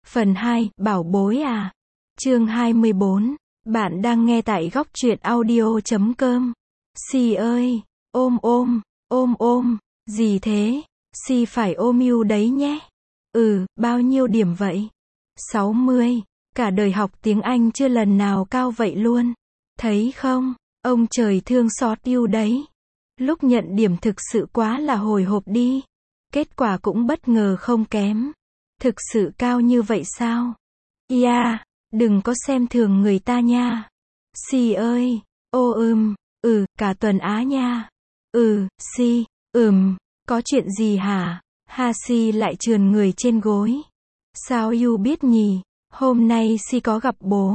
Phần 2, bảo bối à. Chương 24. Bạn đang nghe tại góc truyện audio.com. Si ơi, ôm, gì thế? Si phải ôm you đấy nhé. Bao nhiêu điểm vậy? 60. Cả đời học tiếng Anh chưa lần nào cao vậy luôn. Thấy không? Ông trời thương xót you đấy. Lúc nhận điểm thực sự quá là hồi hộp đi. Kết quả cũng bất ngờ không kém. Thực sự cao như vậy sao? Yeah, đừng có xem thường người ta nha. Si ơi, cả tuần Á nha. Si, có chuyện gì hả? Ha Si lại trườn người trên gối. Sao you biết nhỉ? Hôm nay Si có gặp bố.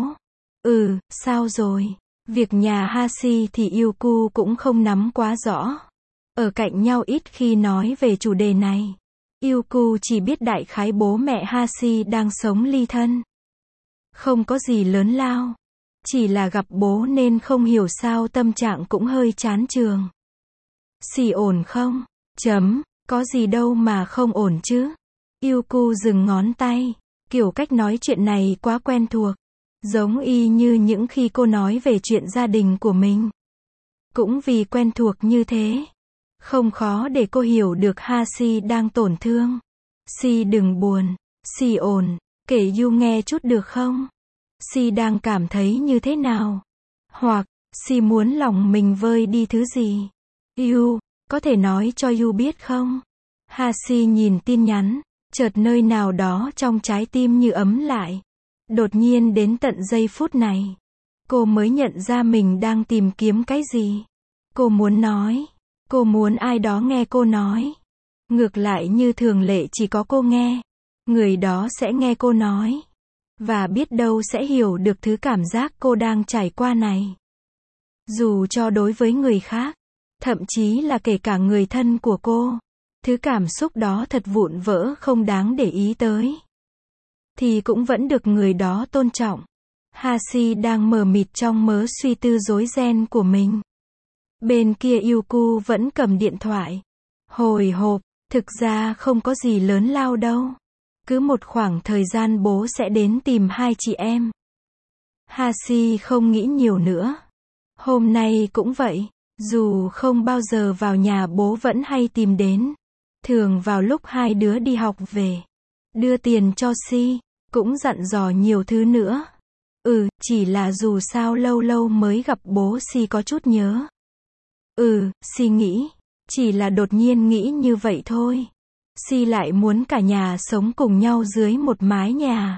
Sao rồi? Việc nhà Ha Si thì Yuku cũng không nắm quá rõ. Ở cạnh nhau ít khi nói về chủ đề này. Yuku chỉ biết đại khái bố mẹ Ha Si đang sống ly thân. Không có gì lớn lao. Chỉ là gặp bố nên không hiểu sao tâm trạng cũng hơi chán trường. Si ổn không? Có gì đâu mà không ổn chứ. Yuku dừng ngón tay. Kiểu cách nói chuyện này quá quen thuộc. Giống y như những khi cô nói về chuyện gia đình của mình. Cũng vì quen thuộc như thế. Không khó để cô hiểu được Ha Si đang tổn thương. Si đừng buồn. Si ổn. Kể you nghe chút được không? Si đang cảm thấy như thế nào? Hoặc, Si muốn lòng mình vơi đi thứ gì? You, có thể nói cho you biết không? Ha Si nhìn tin nhắn, chợt nơi nào đó trong trái tim như ấm lại. Đột nhiên đến tận giây phút này, cô mới nhận ra mình đang tìm kiếm cái gì. Cô muốn nói. Cô muốn ai đó nghe cô nói. Ngược lại như thường lệ chỉ có cô nghe. Người đó sẽ nghe cô nói. Và biết đâu sẽ hiểu được thứ cảm giác cô đang trải qua này. Dù cho đối với người khác, thậm chí là kể cả người thân của cô, thứ cảm xúc đó thật vụn vỡ không đáng để ý tới. Thì cũng vẫn được người đó tôn trọng. Ha Si đang mờ mịt trong mớ suy tư rối ren của mình. Bên kia Yuku vẫn cầm điện thoại. Hồi hộp, thực ra không có gì lớn lao đâu. Cứ một khoảng thời gian bố sẽ đến tìm hai chị em. Ha Si không nghĩ nhiều nữa. Hôm nay cũng vậy. Dù không bao giờ vào nhà bố vẫn hay tìm đến. Thường vào lúc hai đứa đi học về. Đưa tiền cho Si. Cũng dặn dò nhiều thứ nữa. Chỉ là dù sao lâu lâu mới gặp bố Si có chút nhớ. Si nghĩ. Chỉ là đột nhiên nghĩ như vậy thôi. Si lại muốn cả nhà sống cùng nhau dưới một mái nhà.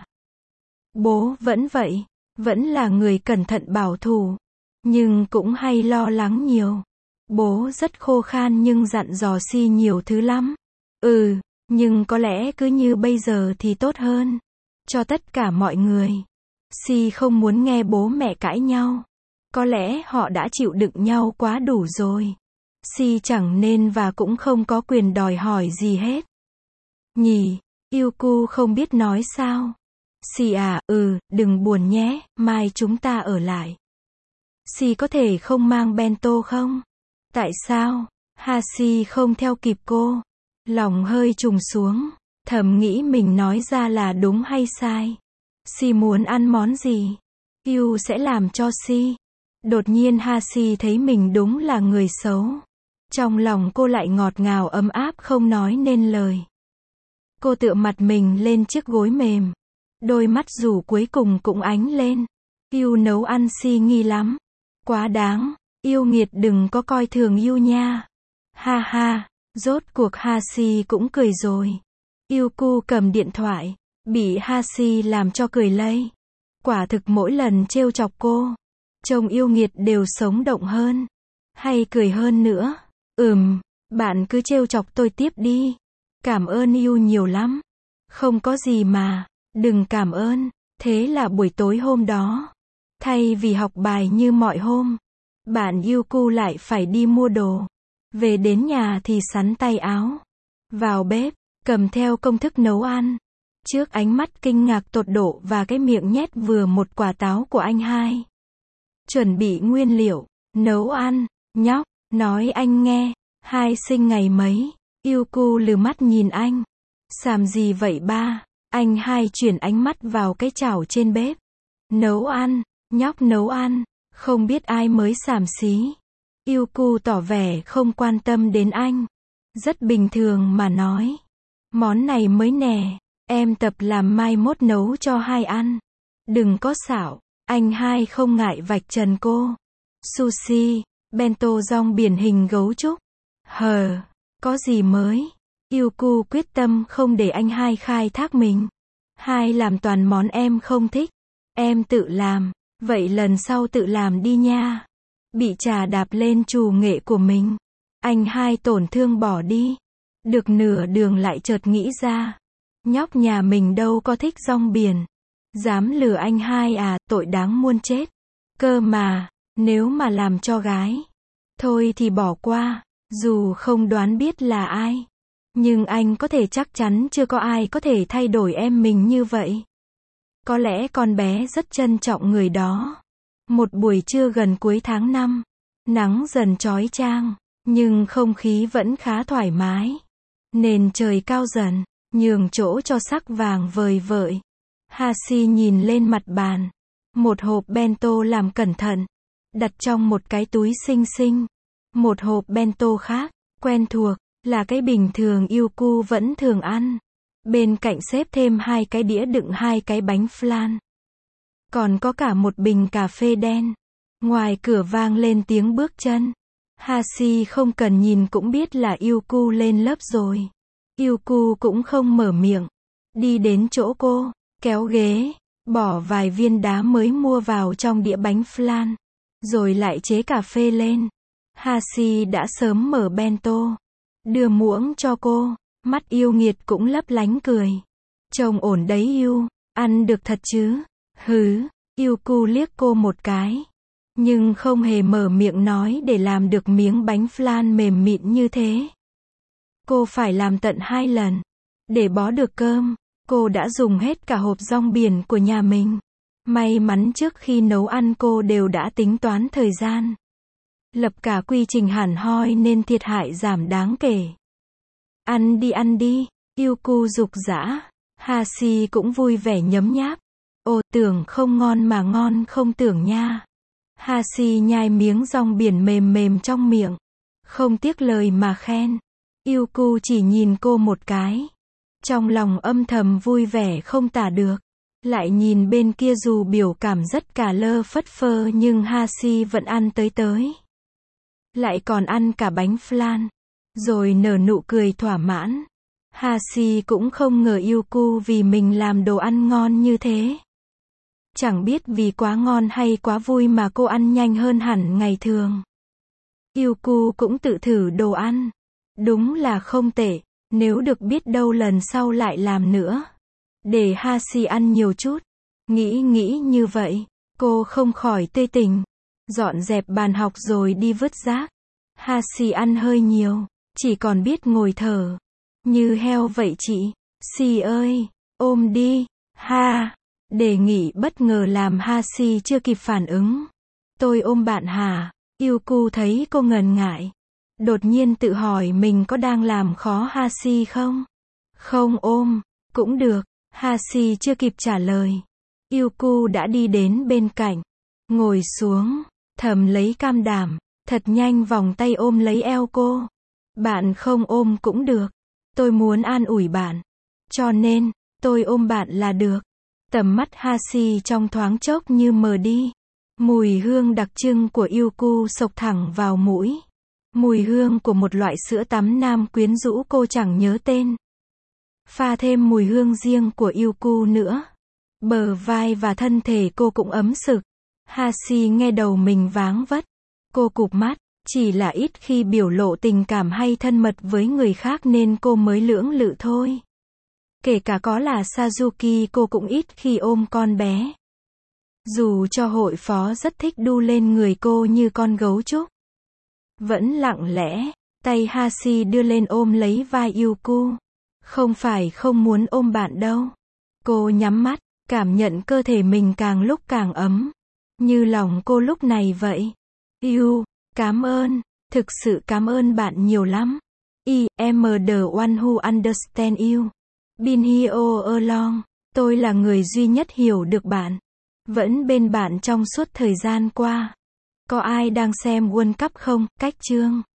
Bố vẫn vậy. Vẫn là người cẩn thận bảo thủ. Nhưng cũng hay lo lắng nhiều. Bố rất khô khan nhưng dặn dò Si nhiều thứ lắm. Nhưng có lẽ cứ như bây giờ thì tốt hơn. Cho tất cả mọi người. Si không muốn nghe bố mẹ cãi nhau. Có lẽ họ đã chịu đựng nhau quá đủ rồi. Si chẳng nên và cũng không có quyền đòi hỏi gì hết. Nhỉ, Yuku không biết nói sao. Si à, đừng buồn nhé, mai chúng ta ở lại. Si có thể không mang bento không? Tại sao? Ha Si không theo kịp cô. Lòng hơi trùng xuống. Thầm nghĩ mình nói ra là đúng hay sai. Si muốn ăn món gì? You sẽ làm cho Si. Đột nhiên Ha Si thấy mình đúng là người xấu. Trong lòng cô lại ngọt ngào ấm áp không nói nên lời. Cô tựa mặt mình lên chiếc gối mềm. Đôi mắt rủ cuối cùng cũng ánh lên. You nấu ăn Si nghi lắm. Quá đáng. Yêu nghiệt đừng có coi thường You nha. Ha ha. Rốt cuộc Ha Si cũng cười rồi. Yuku cầm điện thoại. Bị Ha Si làm cho cười lây. Quả thực mỗi lần trêu chọc cô. Trông yêu nghiệt đều sống động hơn. Hay cười hơn nữa. Bạn cứ trêu chọc tôi tiếp đi. Cảm ơn You nhiều lắm. Không có gì mà. Đừng cảm ơn. Thế là buổi tối hôm đó. Thay vì học bài như mọi hôm. Bạn Yuku lại phải đi mua đồ. Về đến nhà thì sắn tay áo. Vào bếp. Cầm theo công thức nấu ăn. Trước ánh mắt kinh ngạc tột độ và cái miệng nhét vừa một quả táo của anh hai. Chuẩn bị nguyên liệu. Nấu ăn. Nhóc. Nói anh nghe. Hai sinh ngày mấy. Yuku lừ mắt nhìn anh. Làm gì vậy ba? Anh hai chuyển ánh mắt vào cái chảo trên bếp. Nấu ăn, nhóc nấu ăn, không biết ai mới xàm xí. Yuku tỏ vẻ không quan tâm đến anh. Rất bình thường mà nói. Món này mới nè, em tập làm mai mốt nấu cho hai ăn. Đừng có xảo, anh hai không ngại vạch trần cô. Sushi, bento rong biển hình gấu trúc. Có gì mới? Yuku quyết tâm không để anh hai khai thác mình. Hai làm toàn món em không thích. Em tự làm, vậy lần sau tự làm đi nha. Bị trà đạp lên trù nghệ của mình. Anh hai tổn thương bỏ đi. Được nửa đường lại chợt nghĩ ra. Nhóc nhà mình đâu có thích rong biển. Dám lừa anh hai à, tội đáng muôn chết. Cơ mà, nếu mà làm cho gái. Thôi thì bỏ qua, dù không đoán biết là ai. Nhưng anh có thể chắc chắn chưa có ai có thể thay đổi em mình như vậy. Có lẽ con bé rất trân trọng người đó. Một buổi trưa gần cuối tháng 5, nắng dần chói chang, nhưng không khí vẫn khá thoải mái. Nền trời cao dần, nhường chỗ cho sắc vàng vời vợi. Hashi nhìn lên mặt bàn. Một hộp bento làm cẩn thận, đặt trong một cái túi xinh xinh. Một hộp bento khác, quen thuộc, là cái bình thường Yuku vẫn thường ăn. Bên cạnh xếp thêm 2 cái đĩa đựng 2 cái bánh flan. Còn có cả một bình cà phê đen. Ngoài cửa vang lên tiếng bước chân. Hashi không cần nhìn cũng biết là Yuku lên lớp rồi. Yuku cũng không mở miệng. Đi đến chỗ cô, kéo ghế, bỏ vài viên đá mới mua vào trong đĩa bánh flan. Rồi lại chế cà phê lên. Hashi đã sớm mở bento. Đưa muỗng cho cô. Mắt yêu nghiệt cũng lấp lánh cười. Trông ổn đấy yêu, ăn được thật chứ? Yuku liếc cô một cái. Nhưng không hề mở miệng nói để làm được miếng bánh flan mềm mịn như thế. Cô phải làm tận 2 lần. Để bó được cơm, cô đã dùng hết cả hộp rong biển của nhà mình. May mắn trước khi nấu ăn cô đều đã tính toán thời gian. Lập cả quy trình hẳn hoi nên thiệt hại giảm đáng kể. Ăn đi, Yuku giục giã. Hashi cũng vui vẻ nhấm nháp. Ồ, tưởng không ngon mà ngon không tưởng nha. Hashi nhai miếng rong biển mềm mềm trong miệng. Không tiếc lời mà khen. Yuku chỉ nhìn cô một cái. Trong lòng âm thầm vui vẻ không tả được. Lại nhìn bên kia dù biểu cảm rất cả lơ phất phơ nhưng Hashi vẫn ăn tới. Lại còn ăn cả bánh flan. Rồi nở nụ cười thỏa mãn. Hashi cũng không ngờ Yuku vì mình làm đồ ăn ngon như thế. Chẳng biết vì quá ngon hay quá vui mà cô ăn nhanh hơn hẳn ngày thường. Yuku cũng tự thử đồ ăn. Đúng là không tệ, nếu được biết đâu lần sau lại làm nữa. Để Hashi ăn nhiều chút. Nghĩ như vậy, cô không khỏi tươi tỉnh. Dọn dẹp bàn học rồi đi vứt rác. Hashi ăn hơi nhiều, chỉ còn biết ngồi thở. Như heo vậy chị. Si ơi, ôm đi. Ha. Đề nghị bất ngờ làm Hashi chưa kịp phản ứng. Tôi ôm bạn hả? Yuku thấy cô ngần ngại. Đột nhiên tự hỏi mình có đang làm khó Hashi không? Không ôm, cũng được. Hashi chưa kịp trả lời. Yuku đã đi đến bên cạnh. Ngồi xuống, thầm lấy can đảm. Thật nhanh vòng tay ôm lấy eo cô. Bạn không ôm cũng được. Tôi muốn an ủi bạn. Cho nên, tôi ôm bạn là được. Tầm mắt Hashi trong thoáng chốc như mờ đi. Mùi hương đặc trưng của Yuku xộc thẳng vào mũi. Mùi hương của một loại sữa tắm nam quyến rũ cô chẳng nhớ tên. Pha thêm mùi hương riêng của Yuku nữa. Bờ vai và thân thể cô cũng ấm sực. Hashi nghe đầu mình váng vất. Cô cụp mắt, chỉ là ít khi biểu lộ tình cảm hay thân mật với người khác nên cô mới lưỡng lự thôi. Kể cả có là Sazuki cô cũng ít khi ôm con bé. Dù cho hội phó rất thích đu lên người cô như con gấu trúc. Vẫn lặng lẽ, tay Hashi đưa lên ôm lấy vai Yuku. Không phải không muốn ôm bạn đâu. Cô nhắm mắt, cảm nhận cơ thể mình càng lúc càng ấm. Như lòng cô lúc này vậy. Cảm ơn, thực sự cảm ơn bạn nhiều lắm. I am the one who understand you. Been here all along. Tôi là người duy nhất hiểu được bạn. Vẫn bên bạn trong suốt thời gian qua. Có ai đang xem World Cup không? Cách chương